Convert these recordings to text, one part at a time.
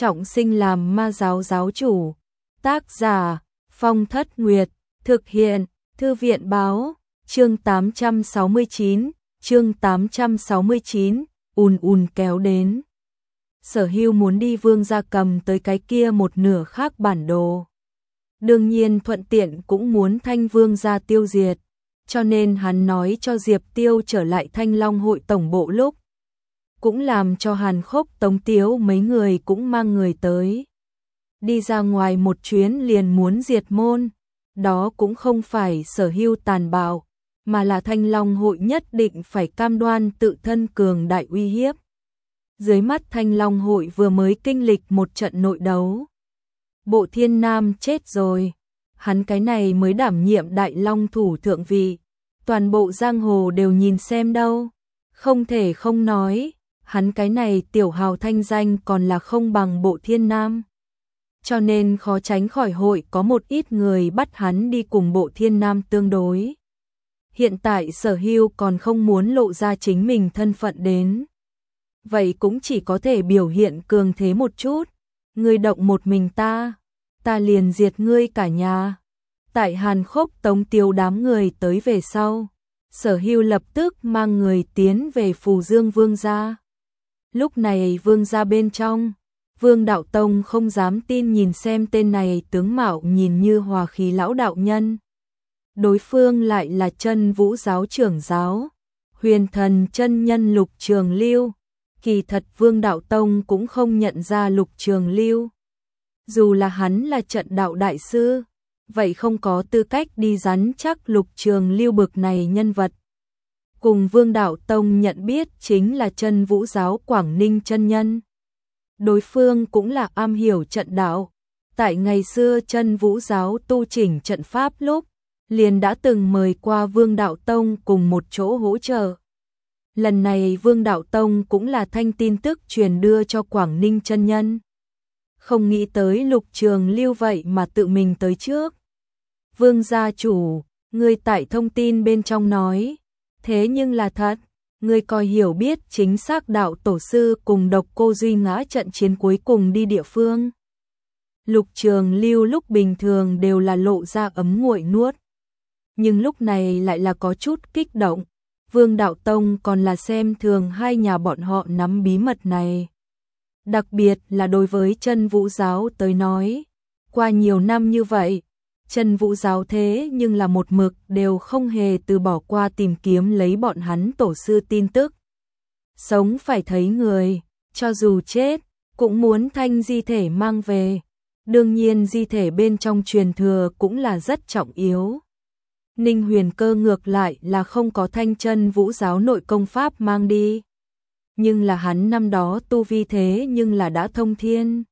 trọng sinh làm ma giáo giáo chủ. Tác giả Phong Thất Nguyệt, thực hiện Thư viện báo, chương 869, ùn ùn kéo đến. Sở Hưu muốn đi Vương gia cầm tới cái kia một nửa khác bản đồ. Đương nhiên thuận tiện cũng muốn Thanh Vương gia tiêu diệt, cho nên hắn nói cho Diệp Tiêu trở lại Thanh Long hội tổng bộ lúc. Cũng làm cho Hàn Khốc, Tống Tiếu mấy người cũng mang người tới. Đi ra ngoài một chuyến liền muốn diệt môn, đó cũng không phải Sở Hưu tàn bạo, mà là Thanh Long hội nhất định phải cam đoan tự thân cường đại uy hiếp. Dưới mắt Thanh Long hội vừa mới kinh lịch một trận nội đấu. Bộ Thiên Nam chết rồi, hắn cái này mới đảm nhiệm Đại Long thủ thượng vị, toàn bộ giang hồ đều nhìn xem đâu, không thể không nói, hắn cái này tiểu hào thanh danh còn là không bằng Bộ Thiên Nam. Cho nên khó tránh khỏi hội có một ít người bắt hắn đi cùng Bộ Thiên Nam tương đối. Hiện tại Sở Hưu còn không muốn lộ ra chính mình thân phận đến. Vậy cũng chỉ có thể biểu hiện cường thế một chút. Ngươi động một mình ta liền diệt ngươi cả nhà. Tại Hàn Khốc, Tống Tiếu đám người tới về sau, Sở Hưu lập tức mang người tiến về Phù Dương Vương gia. Lúc này Vương gia bên trong, Vương Đạo Tông không dám tin nhìn xem tên này tướng mạo nhìn như hòa khí lão đạo nhân. Đối phương lại là Chân Vũ giáo trưởng giáo, Huyền Thần chân nhân Lục Trường Lưu. Kỳ thật Vương Đạo Tông cũng không nhận ra Lục Trường Lưu. Dù là hắn là trận đạo đại sư, vậy không có tư cách đi rắn chắc Lục Trường Lưu bực này nhân vật. Cùng Vương Đạo Tông nhận biết chính là Chân Vũ giáo Quảng Ninh chân nhân. Đối phương cũng là am hiểu trận đạo. Tại ngày xưa Chân Vũ giáo tu chỉnh trận pháp lúc, liền đã từng mời qua Vương Đạo Tông cùng một chỗ hỗ trợ. Lần này Vương Đạo Tông cũng là thanh tin tức truyền đưa cho Quảng Ninh chân nhân. Không nghĩ tới Lục Trường Lưu vậy mà tự mình tới trước. Vương gia chủ, ngươi tại thông tin bên trong nói, thế nhưng là thật, ngươi coi hiểu biết chính xác đạo tổ sư cùng Độc Cô Duy ngã trận chiến cuối cùng đi địa phương. Lục Trường Lưu lúc bình thường đều là lộ ra ấm nguội nuốt, nhưng lúc này lại là có chút kích động. Vương Đạo Tông còn là xem thường hai nhà bọn họ nắm bí mật này. Đặc biệt là đối với Chân Vũ giáo tới nói, qua nhiều năm như vậy, Chân Vũ giáo thế nhưng là một mực đều không hề từ bỏ qua tìm kiếm lấy bọn hắn tổ sư tin tức. Sống phải thấy người, cho dù chết, cũng muốn thanh di thể mang về. Đương nhiên di thể bên trong truyền thừa cũng là rất trọng yếu. Ninh Huyền Cơ ngược lại là không có thanh Chân Vũ giáo nội công pháp mang đi. Nhưng là hắn năm đó tu vi thế nhưng là đã thông thiên.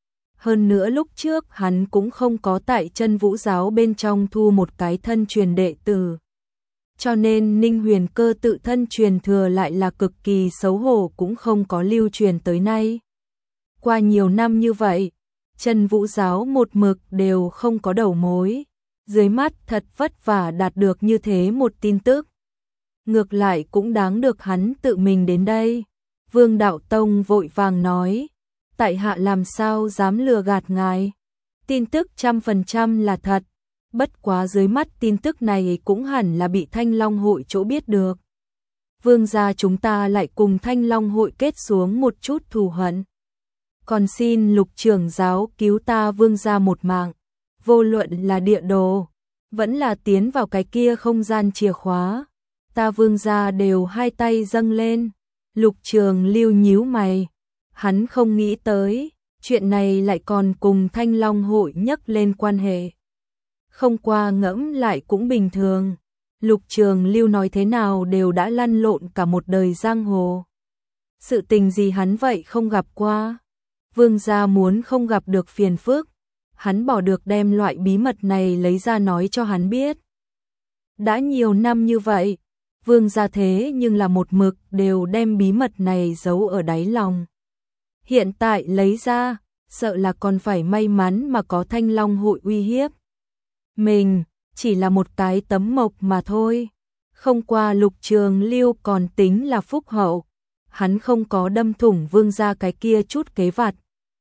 Hơn nữa lúc trước hắn cũng không có tại Chân Vũ giáo bên trong thu một cái thân truyền đệ tử. Cho nên Ninh Huyền Cơ tự thân truyền thừa lại là cực kỳ xấu hổ cũng không có lưu truyền tới nay. Qua nhiều năm như vậy, Chân Vũ giáo một mực đều không có đầu mối. Dưới mắt thật vất vả đạt được như thế một tin tức. Ngược lại cũng đáng được hắn tự mình đến đây. Vương Đạo Tông vội vàng nói, tại hạ làm sao dám lừa gạt ngài. Tin tức 100% là thật, bất quá dưới mắt tin tức này cũng hẳn là bị Thanh Long hội chỗ biết được. Vương gia chúng ta lại cùng Thanh Long hội kết xuống một chút thù hận. Còn xin Lục trưởng giáo cứu ta Vương gia một mạng. Vô luận là địa đồ, vẫn là tiến vào cái kia không gian chìa khóa, ta Vương gia đều hai tay dâng lên. Lục Trường Lưu nhíu mày, hắn không nghĩ tới, chuyện này lại còn cùng Thanh Long hội nhắc lên quan hệ. Không qua ngẫm lại cũng bình thường, Lục Trường Lưu nói thế nào đều đã lăn lộn cả một đời giang hồ. Sự tình gì hắn vậy không gặp qua, Vương gia muốn không gặp được phiền phức. Hắn bỏ được đem loại bí mật này lấy ra nói cho hắn biết. Đã nhiều năm như vậy, Vương gia thế nhưng là một mực đều đem bí mật này giấu ở đáy lòng. Hiện tại lấy ra, sợ là còn phải may mắn mà có Thanh Long hội uy hiếp. Mình, chỉ là một cái tấm mộc mà thôi. Không qua Lục Trường Lưu còn tính là phúc hậu. Hắn không có đâm thủng Vương gia cái kia chút kế vặt.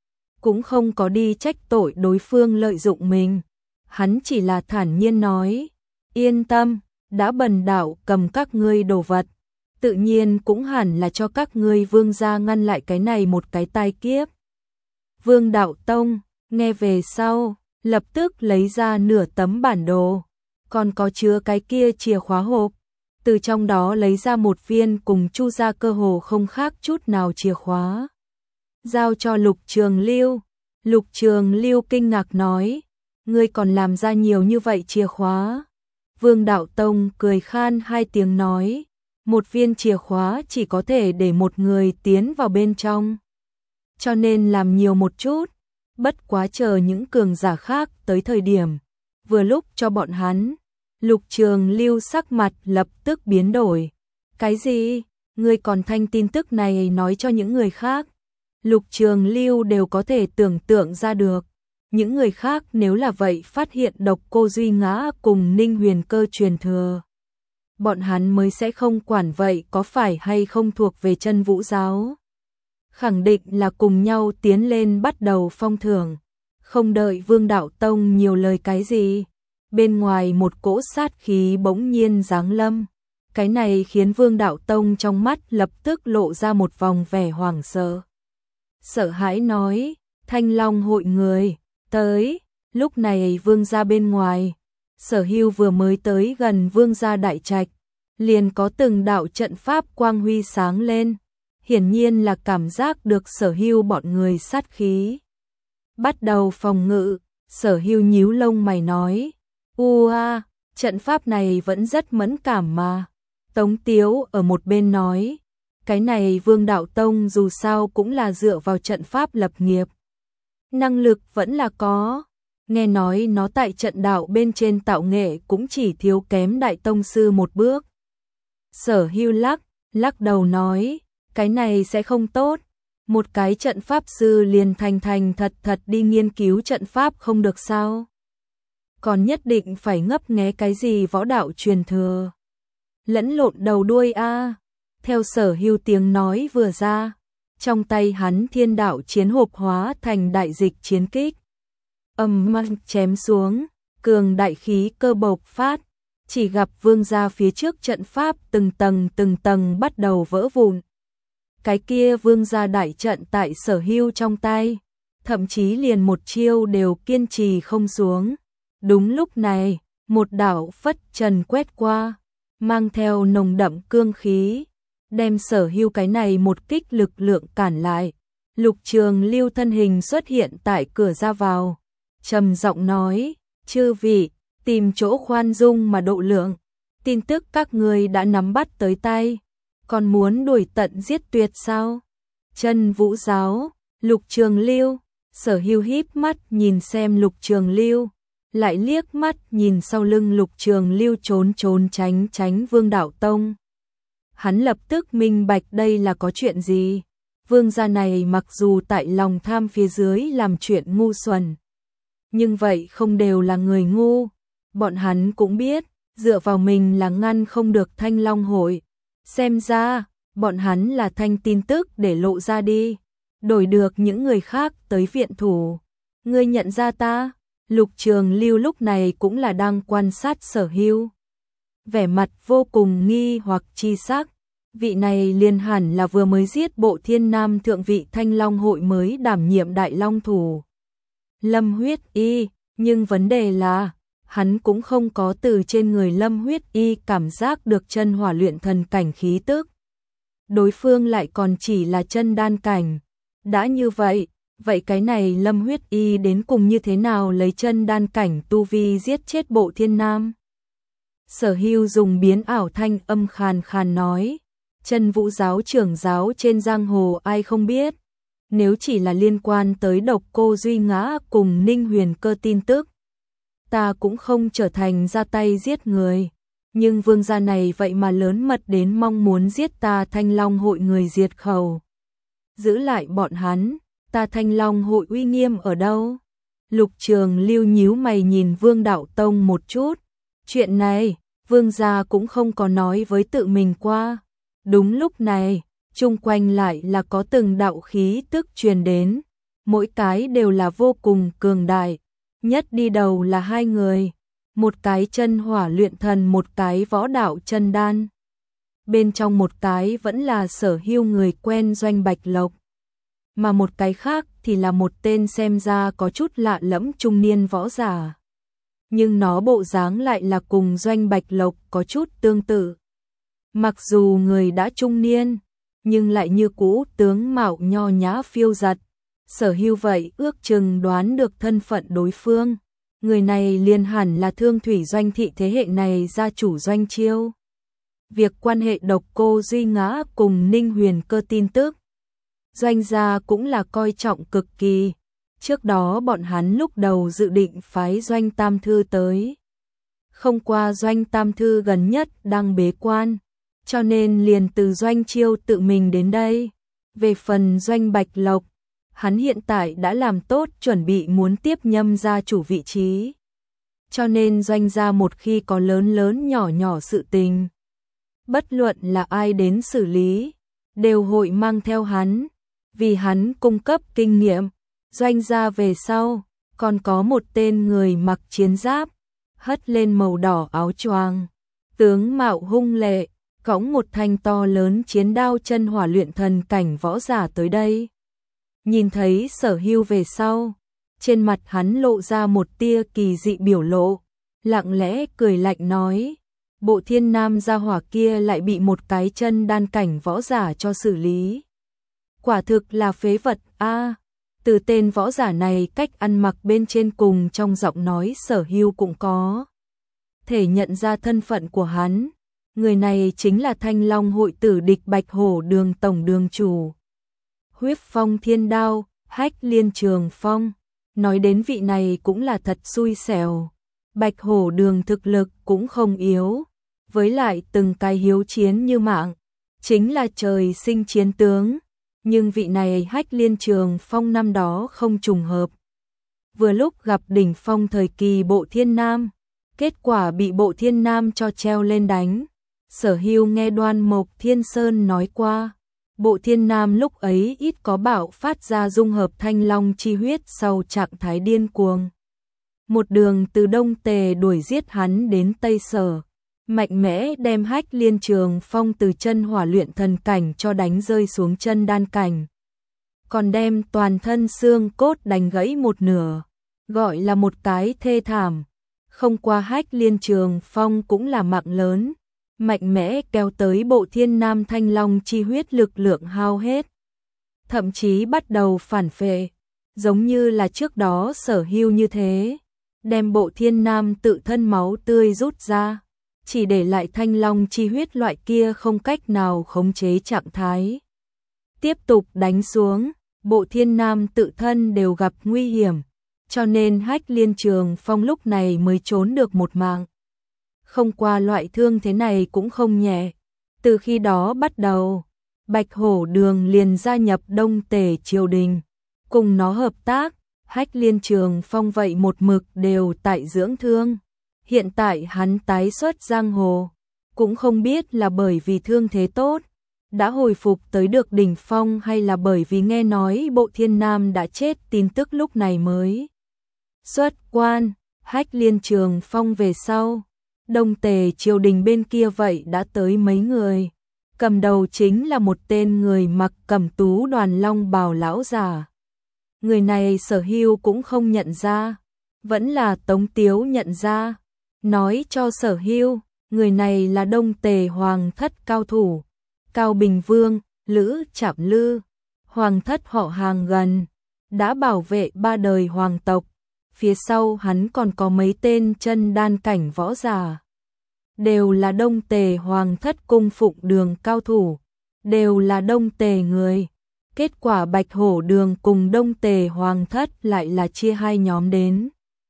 cũng không có đi trách tội đối phương lợi dụng mình. Hắn chỉ là thản nhiên nói, yên tâm, đã bần đạo cầm các ngươi đồ vật, tự nhiên cũng hẳn là cho các ngươi Vương gia ngăn lại cái này một cái tai kiếp. Vương Đạo Tông, nghe về sau, lập tức lấy ra nửa tấm bản đồ, còn có chứa cái kia chìa khóa hộp, từ trong đó lấy ra một viên cùng Chu gia cơ hồ không khác chút nào chìa khóa. Giao cho Lục Trường Lưu. Lục Trường Lưu kinh ngạc nói, ngươi còn làm ra nhiều như vậy chìa khóa. Vương Đạo Tông cười khan hai tiếng nói, một viên chìa khóa chỉ có thể để một người tiến vào bên trong, cho nên làm nhiều một chút, bất quá chờ những cường giả khác tới thời điểm, vừa lúc cho bọn hắn. Lục Trường Lưu sắc mặt lập tức biến đổi. Cái gì? Ngươi còn thanh tin tức này nói cho những người khác? Lục Trường Lưu đều có thể tưởng tượng ra được. Những người khác nếu là vậy phát hiện Độc Cô Duy Ngã cùng Ninh Huyền Cơ truyền thừa, bọn hắn mới sẽ không quản vậy có phải hay không thuộc về Chân Vũ giáo. Khẳng định là cùng nhau tiến lên bắt đầu phong thưởng. Không đợi Vương Đạo Tông nhiều lời cái gì, bên ngoài một cỗ sát khí bỗng nhiên giáng lâm. Cái này khiến Vương Đạo Tông trong mắt lập tức lộ ra một vòng vẻ hoảng sợ. Sợ hãi nói, Thanh Long hội người, tới. Lúc này Vương gia bên ngoài, Sở Hưu vừa mới tới gần Vương gia đại trạch, liền có từng đạo trận pháp quang huy sáng lên. Hiển nhiên là cảm giác được Sở Hưu bọn người sát khí. Bắt đầu phòng ngự, Sở Hưu nhíu lông mày nói, trận pháp này vẫn rất mẫn cảm mà. Tống Tiếu ở một bên nói, cái này Vương Đạo Tông dù sao cũng là dựa vào trận pháp lập nghiệp. Năng lực vẫn là có, nghe nói nó tại trận đạo bên trên tạo nghệ cũng chỉ thiếu kém Đại Tông Sư một bước. Sở Hưu lắc đầu nói, cái này sẽ không tốt, một cái trận pháp sư liền thành thật đi nghiên cứu trận pháp không được sao? Còn nhất định phải ngấp nghé cái gì võ đạo truyền thừa? Lẫn lộn đầu đuôi a. Theo Sở Hưu tiếng nói vừa ra, trong tay hắn thiên đạo chiến hộp hóa thành đại dịch chiến kích. Mang chém xuống, cường đại khí cơ bộc phát, chỉ gặp Vương gia phía trước trận pháp từng tầng bắt đầu vỡ vụn. Cái kia Vương gia đại trận tại Sở Hưu trong tay, thậm chí liền một chiêu đều kiên trì không xuống. Đúng lúc này, một đạo phất trần quét qua, mang theo nồng đậm cương khí, đem Sở Hưu cái này một kích lực lượng cản lại. Lục Trường Lưu thân hình xuất hiện tại cửa ra vào, trầm giọng nói, chư vị, tìm chỗ khoan dung mà độ lượng, tin tức các ngươi đã nắm bắt tới tay, còn muốn đuổi tận giết tuyệt sao? Chân Vũ giáo, Lục Trường Lưu. Sở Hưu híp mắt nhìn xem Lục Trường Lưu, lại liếc mắt nhìn sau lưng Lục Trường Lưu trốn tránh Vương Đạo Tông. Hắn lập tức minh bạch đây là có chuyện gì. Vương gia này mặc dù tại lòng tham phía dưới làm chuyện ngu xuẩn, nhưng vậy không đều là người ngu. Bọn hắn cũng biết, dựa vào mình là ngăn không được Thanh Long hội. Xem ra, bọn hắn là thanh tin tức để lộ ra đi, đổi được những người khác tới viện thủ. Ngươi nhận ra ta? Lục Trường Lưu lúc này cũng là đang quan sát Sở Hưu, vẻ mặt vô cùng nghi hoặc chi sắc. Vị này liền hẳn là vừa mới giết Bộ Thiên Nam thượng vị Thanh Long hội mới đảm nhiệm Đại Long thủ Lâm Huyết Y, nhưng vấn đề là hắn cũng không có từ trên người Lâm Huyết Y cảm giác được chân hỏa luyện thần cảnh khí tức. Đối phương lại còn chỉ là chân đan cảnh. Đã như vậy, cái này Lâm Huyết Y đến cùng như thế nào lấy chân đan cảnh tu vi giết chết Bộ Thiên Nam? Sở Hưu dùng biến ảo thanh âm khàn nói, Chân Vũ giáo trưởng giáo trên giang hồ ai không biết, nếu chỉ là liên quan tới Độc Cô Duy Ngã cùng Ninh Huyền Cơ tin tức, ta cũng không trở thành ra tay giết người, nhưng vương gia này vậy mà lớn mật đến mong muốn giết ta Thanh Long hội người diệt khẩu. Giữ lại bọn hắn, ta Thanh Long hội uy nghiêm ở đâu? Lục Trường Lưu nhíu mày nhìn Vương Đạo Tông một chút, chuyện này, vương gia cũng không có nói với tự mình qua. Đúng lúc này, chung quanh lại là có từng đạo khí tức truyền đến, mỗi cái đều là vô cùng cường đại, nhất đi đầu là hai người, một cái chân hỏa luyện thần, một cái võ đạo chân đan. Bên trong một cái vẫn là Sở Hưu người quen Doanh Bạch Lộc, mà một cái khác thì là một tên xem ra có chút lạ lẫm trung niên võ giả. Nhưng nó bộ dáng lại là cùng Doanh Bạch Lộc có chút tương tự. Mặc dù người đã trung niên, nhưng lại như cũ tướng mạo nho nhã phiêu giật. Sở Hưu vậy ước chừng đoán được thân phận đối phương. Người này liền hẳn là Thương Thủy Doanh thị thế hệ này gia chủ Doanh Chiêu. Việc quan hệ Độc Cô Duy Ngã cùng Ninh Huyền Cơ tin tức, Doanh gia cũng là coi trọng cực kỳ. Trước đó bọn hắn lúc đầu dự định phái Doanh Tam Thư tới. Không qua Doanh Tam Thư gần nhất đang bế quan, cho nên liền từ Doanh Chiêu tự mình đến đây. Về phần Doanh Bạch Lộc, hắn hiện tại đã làm tốt chuẩn bị muốn tiếp nhâm gia chủ vị trí. Cho nên Doanh gia một khi có lớn lớn nhỏ nhỏ sự tình, bất luận là ai đến xử lý, đều hội mang theo hắn, vì hắn cung cấp kinh nghiệm. Doanh gia về sau, còn có một tên người mặc chiến giáp, hất lên màu đỏ áo choàng, tướng mạo hung lệ, cõng một thanh to lớn chiến đao chân hỏa luyện thần cảnh võ giả tới đây. Nhìn thấy Sở Hưu về sau, trên mặt hắn lộ ra một tia kỳ dị biểu lộ, lặng lẽ cười lạnh nói, Bộ Thiên Nam gia hỏa kia lại bị một cái chân đan cảnh võ giả cho xử lý. Quả thực là phế vật a. Từ tên võ giả này cách ăn mặc bên trên cùng trong giọng nói Sở Hưu cũng có thể nhận ra thân phận của hắn. Người này chính là Thanh Long hội tử địch Bạch Hổ Đường tổng đường chủ. Huyết Phong Thiên Đao, Hách Liên Trường Phong. Nói đến vị này cũng là thật xui xẻo. Bạch Hổ Đường thực lực cũng không yếu, với lại từng cái hiếu chiến như mạng, chính là trời sinh chiến tướng. Nhưng vị này Hách Liên Trường Phong năm đó không trùng hợp. Vừa lúc gặp đỉnh phong thời kỳ Bộ Thiên Nam, kết quả bị Bộ Thiên Nam cho treo lên đánh. Sở Hưu nghe Đoan Mộc Thiên Sơn nói qua, Bộ Thiên Nam lúc ấy ít có bạo phát ra dung hợp thanh long chi huyết sau trạng thái điên cuồng. Một đường từ Đông Tề đuổi giết hắn đến Tây Sở, mạnh mẽ đem Hách Liên Trường Phong từ chân hỏa luyện thần cảnh cho đánh rơi xuống chân đan cảnh. Còn đem toàn thân xương cốt đánh gãy một nửa, gọi là một cái thê thảm. Không qua Hách Liên Trường Phong cũng là mạng lớn, mạnh mẽ kéo tới Bộ Thiên Nam thanh long chi huyết lực lượng hao hết. Thậm chí bắt đầu phản phệ, giống như là trước đó Sở Hưu như thế, đem Bộ Thiên Nam tự thân máu tươi rút ra, chỉ để lại thanh long chi huyết loại kia không cách nào khống chế trạng thái. Tiếp tục đánh xuống, Bộ Thiên Nam tự thân đều gặp nguy hiểm, cho nên Hách Liên Trường Phong lúc này mới trốn được một mạng. Không qua loại thương thế này cũng không nhẹ. Từ khi đó bắt đầu, Bạch Hổ Đường liền gia nhập Đông Tề triều đình, cùng nó hợp tác. Hách Liên Trường Phong vậy một mực đều tại dưỡng thương. Hiện tại hắn tái xuất giang hồ, cũng không biết là bởi vì thương thế tốt, đã hồi phục tới được đỉnh phong, hay là bởi vì nghe nói Bộ Thiên Nam đã chết tin tức lúc này mới xuất quan. Hách Liên Trường Phong về sau, Đông Tề triều đình bên kia vậy đã tới mấy người. Cầm đầu chính là một tên người mặc cẩm tú đoàn long bào lão già. Người này Sở Hưu cũng không nhận ra, vẫn là Tống Tiếu nhận ra, nói cho Sở Hưu, người này là Đông Tề hoàng thất cao thủ, Cao Bình Vương, Lữ Trạm Lư, hoàng thất họ hàng gần, đã bảo vệ 3 đời hoàng tộc. Phía sau hắn còn có mấy tên chân đan cảnh võ giả, đều là Đông Tề hoàng thất cung phụng đường cao thủ, đều là Đông Tề người. Kết quả Bạch Hổ Đường cùng Đông Tề hoàng thất lại là chia hai nhóm đến.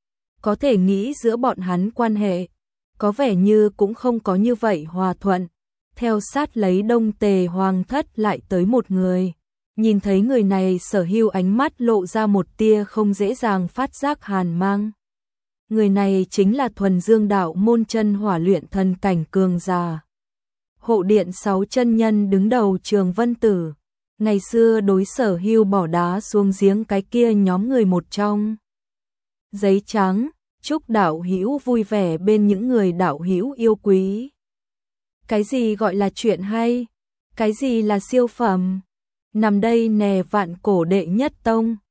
Có thể nghĩ giữa bọn hắn quan hệ, có vẻ như cũng không có như vậy hòa thuận. Theo sát lấy Đông Tề hoàng thất lại tới một người. Nhìn thấy người này, Sở Hưu ánh mắt lộ ra một tia không dễ dàng phát giác hàn mang. Người này chính là Thuần Dương đạo môn chân hỏa luyện thần cảnh cường giả. Hộ điện 6 chân nhân đứng đầu Trường Vân Tử. Ngày xưa đối Sở Hưu bỏ đá xuống giếng cái kia nhóm người một trong. Giấy trắng, chúc đạo hữu vui vẻ bên những người đạo hữu yêu quý. Cái gì gọi là chuyện hay? Cái gì là siêu phẩm? Nằm đây nè vạn cổ đệ nhất tông.